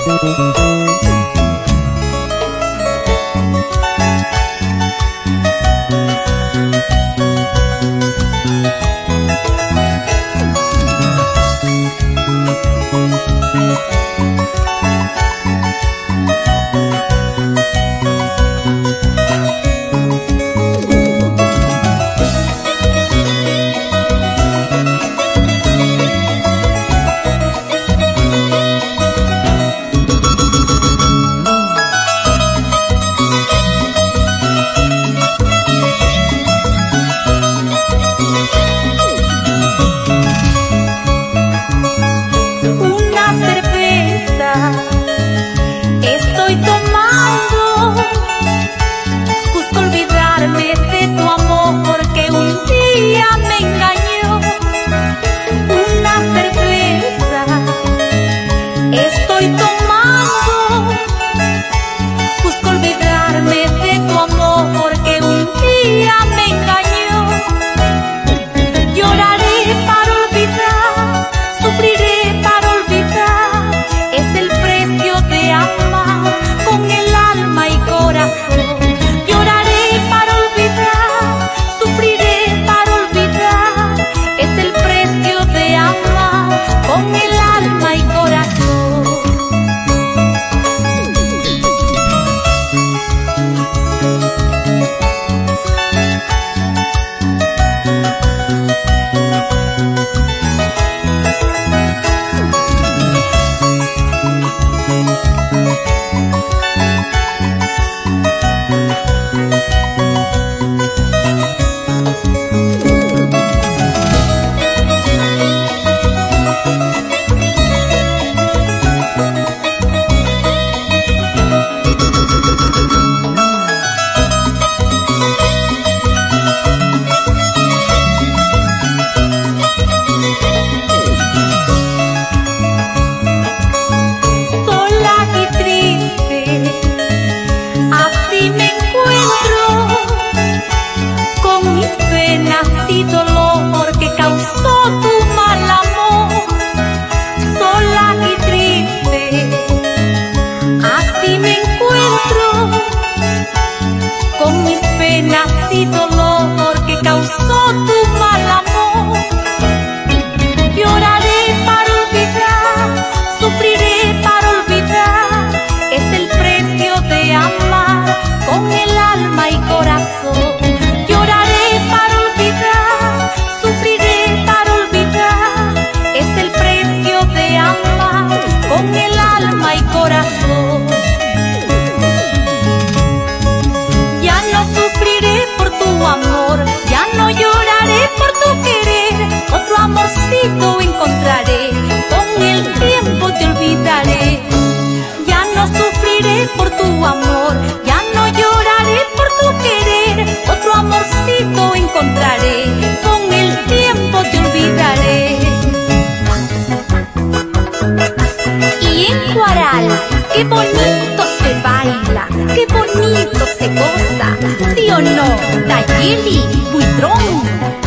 Estoy tomando, busco olvidarme de tu amor que un día me engañó. Una cerveza estoy tomando, busco olvidarme de tu amor que un día me engañó. Lloraré para olvidar, sufriré para olvidar, es el precio de amar con el alma y corazón. Lloraré para olvidar, sufriré para olvidar, es el precio de amar con el alma y corazón. Y dolor que causó tu mal amor, sola y triste, así me encuentro, con mis penas y dolor que causó tu mal amor. Lloraré para olvidar, sufriré para olvidar, es el precio de amar con el alma y corazón. Con el alma y corazón. Ya no sufriré por tu amor, ya no lloraré por tu querer, otro amorcito encontraré, con el tiempo te olvidaré. Ya no sufriré por tu amor, ya no lloraré por tu querer, otro amorcito encontraré, con el tiempo te olvidaré. Y en Huaral, qué bonito se baila, qué bonito se goza, ¿sí o no, Nayeli Buitrón?